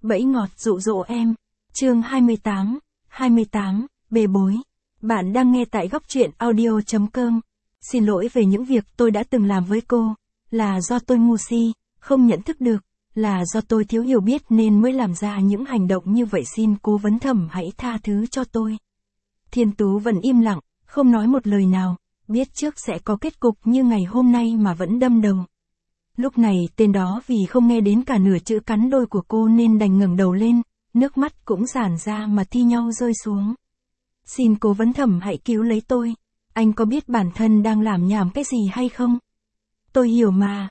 Bẫy ngọt dụ dỗ em. Chương 28, bê bối. Bạn đang nghe tại góc truyện audio.com. Xin lỗi về những việc tôi đã từng làm với cô. Là do tôi ngu si, không nhận thức được. Là do tôi thiếu hiểu biết nên mới làm ra những hành động như vậy, xin cố vấn thẩm hãy tha thứ cho tôi. Thiên Tú vẫn im lặng, không nói một lời nào, biết trước sẽ có kết cục như ngày hôm nay mà vẫn đâm đầu. Lúc này tên đó vì không nghe đến cả nửa chữ cắn đôi của cô nên đành ngẩng đầu lên, nước mắt cũng giản ra mà thi nhau rơi xuống. Xin cố vấn thẩm hãy cứu lấy tôi, anh có biết bản thân đang làm nhảm cái gì hay không? Tôi hiểu mà,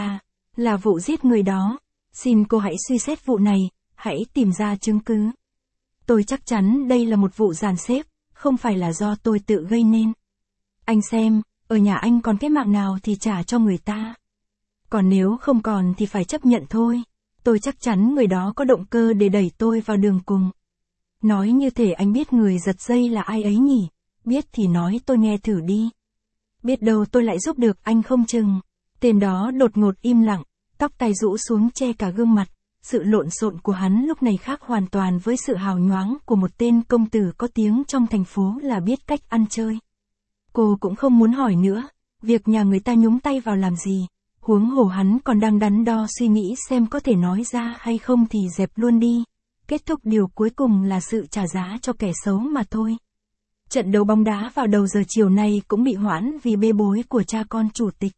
là vụ giết người đó, xin cô hãy suy xét vụ này, hãy tìm ra chứng cứ. Tôi chắc chắn đây là một vụ dàn xếp, không phải là do tôi tự gây nên. Anh xem, ở nhà anh còn cái mạng nào thì trả cho người ta. Còn nếu không còn thì phải chấp nhận thôi. Tôi chắc chắn người đó có động cơ để đẩy tôi vào đường cùng. Nói như thể anh biết người giật dây là ai ấy nhỉ? Biết thì nói tôi nghe thử đi. Biết đâu tôi lại giúp được anh không chừng. Tên đó đột ngột im lặng, tóc tai rũ xuống che cả gương mặt. Sự lộn xộn của hắn lúc này khác hoàn toàn với sự hào nhoáng của một tên công tử có tiếng trong thành phố là biết cách ăn chơi. Cô cũng không muốn hỏi nữa, việc nhà người ta nhúng tay vào làm gì. Huống hồ hắn còn đang đắn đo suy nghĩ xem có thể nói ra hay không thì dẹp luôn đi. Kết thúc điều cuối cùng là sự trả giá cho kẻ xấu mà thôi. Trận đấu bóng đá vào đầu giờ chiều nay cũng bị hoãn vì bê bối của cha con chủ tịch.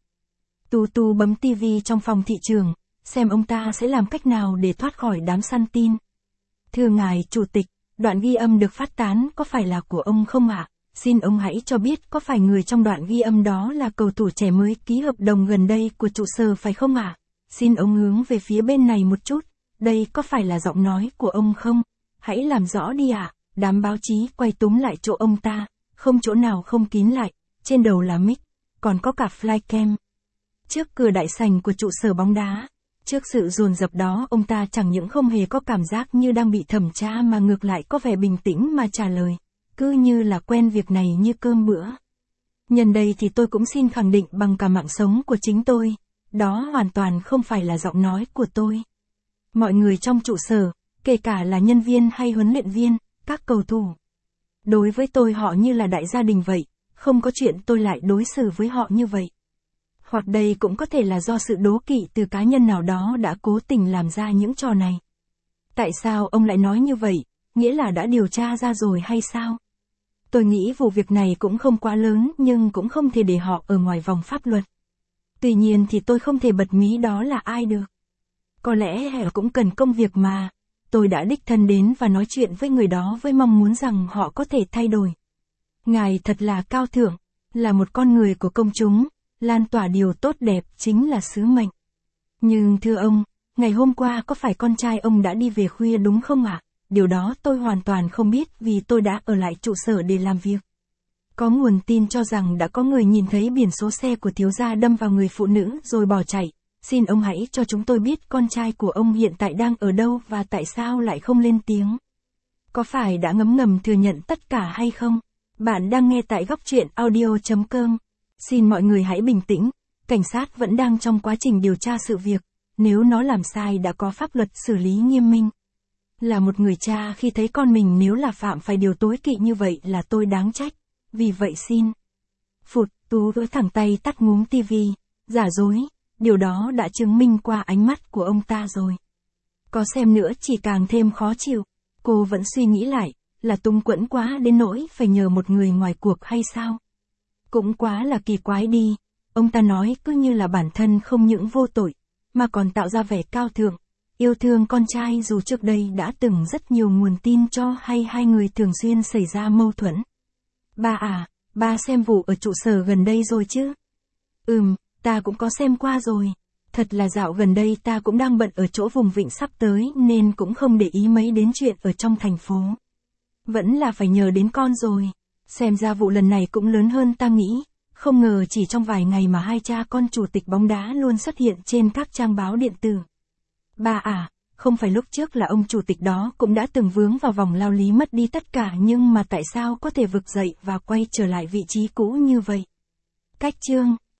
Tu bấm tivi trong phòng thị trường, xem ông ta sẽ làm cách nào để thoát khỏi đám săn tin. Thưa ngài chủ tịch, đoạn ghi âm được phát tán có phải là của ông không ạ? Xin ông hãy cho biết có phải người trong đoạn ghi âm đó là cầu thủ trẻ mới ký hợp đồng gần đây của trụ sở phải không ạ? Xin ông hướng về phía bên này một chút, đây có phải là giọng nói của ông không? Hãy làm rõ đi ạ. Đám báo chí quay túm lại chỗ ông ta, không chỗ nào không kín lại, trên đầu là mic, còn có cả flycam. Trước cửa đại sảnh của trụ sở bóng đá, trước sự dồn dập đó ông ta chẳng những không hề có cảm giác như đang bị thẩm tra mà ngược lại có vẻ bình tĩnh mà trả lời. Cứ như là quen việc này như cơm bữa. Nhân đây thì tôi cũng xin khẳng định bằng cả mạng sống của chính tôi, đó hoàn toàn không phải là giọng nói của tôi. Mọi người trong trụ sở, kể cả là nhân viên hay huấn luyện viên, các cầu thủ. Đối với tôi họ như là đại gia đình vậy, không có chuyện tôi lại đối xử với họ như vậy. Hoặc đây cũng có thể là do sự đố kỵ từ cá nhân nào đó đã cố tình làm ra những trò này. Tại sao ông lại nói như vậy? Nghĩa là đã điều tra ra rồi hay sao? Tôi nghĩ vụ việc này cũng không quá lớn nhưng cũng không thể để họ ở ngoài vòng pháp luật. Tuy nhiên thì tôi không thể bật mí đó là ai được. Có lẽ họ cũng cần công việc mà. Tôi đã đích thân đến và nói chuyện với người đó với mong muốn rằng họ có thể thay đổi. Ngài thật là cao thượng, là một con người của công chúng, lan tỏa điều tốt đẹp chính là sứ mệnh. Nhưng thưa ông, ngày hôm qua có phải con trai ông đã đi về khuya đúng không ạ? Điều đó tôi hoàn toàn không biết vì tôi đã ở lại trụ sở để làm việc. Có nguồn tin cho rằng đã có người nhìn thấy biển số xe của thiếu gia đâm vào người phụ nữ rồi bỏ chạy. Xin ông hãy cho chúng tôi biết con trai của ông hiện tại đang ở đâu và tại sao lại không lên tiếng. Có phải đã ngấm ngầm thừa nhận tất cả hay không? Bạn đang nghe tại góc truyện audio.com. Xin mọi người hãy bình tĩnh, cảnh sát vẫn đang trong quá trình điều tra sự việc. Nếu nó làm sai đã có pháp luật xử lý nghiêm minh. Là một người cha khi thấy con mình nếu là phạm phải điều tối kỵ như vậy là tôi đáng trách. Vì vậy xin. Tú với thẳng tay tắt ngúm tivi. Giả dối, điều đó đã chứng minh qua ánh mắt của ông ta rồi. Có xem nữa chỉ càng thêm khó chịu. Cô vẫn suy nghĩ lại, là tung quẫn quá đến nỗi phải nhờ một người ngoài cuộc hay sao? Cũng quá là kỳ quái đi. Ông ta nói cứ như là bản thân không những vô tội, mà còn tạo ra vẻ cao thượng. Yêu thương con trai dù trước đây đã từng rất nhiều nguồn tin cho hay hai người thường xuyên xảy ra mâu thuẫn. Ba xem vụ ở trụ sở gần đây rồi chứ? Ta cũng có xem qua rồi. Thật là dạo gần đây ta cũng đang bận ở chỗ vùng vịnh sắp tới nên cũng không để ý mấy đến chuyện ở trong thành phố. Vẫn là phải nhờ đến con rồi. Xem ra vụ lần này cũng lớn hơn ta nghĩ. Không ngờ chỉ trong vài ngày mà hai cha con chủ tịch bóng đá luôn xuất hiện trên các trang báo điện tử. Không phải lúc trước là ông chủ tịch đó cũng đã từng vướng vào vòng lao lý mất đi tất cả nhưng mà tại sao có thể vực dậy và quay trở lại vị trí cũ như vậy? Cách chương